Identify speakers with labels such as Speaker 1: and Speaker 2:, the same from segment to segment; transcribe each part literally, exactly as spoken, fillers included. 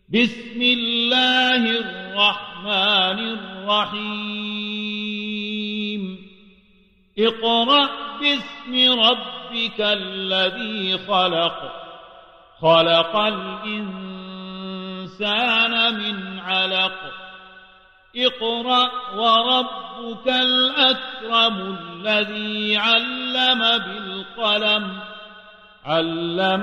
Speaker 1: بسم الله الرحمن الرحيم اقرأ باسم ربك الذي خلق خلق الإنسان من علق اقرأ وربك الأكرم الذي علم بالقلم علم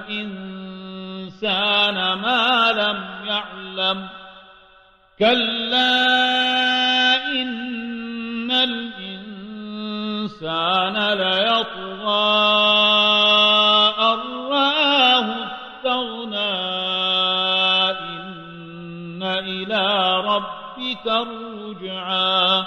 Speaker 1: الإنسان ما لم يعلم كلا إن الإنسان ليطغى أن رآه استغنى إن إلى ربك الرجعى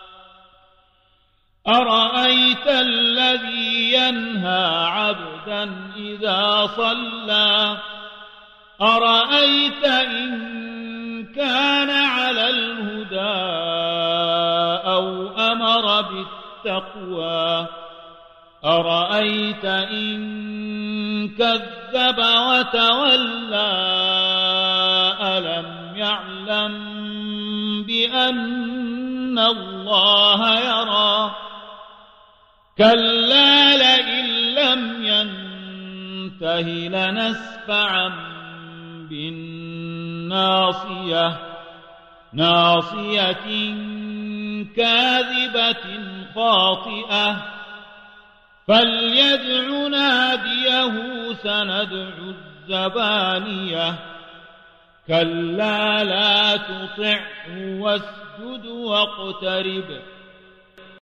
Speaker 1: أرأيت الذي ينهى عبدا إذا صلى أرأيت إن كان على الهدى أو أمر بالتقوى أرأيت إن كذب وتولى ألم يعلم بأن الله يرى كلا لئن لم ينته لنسفعا بالناصية ناصية كاذبة خاطئة فليدع ناديه سندع الزبانية كلا لا تطعه واسجد واقترب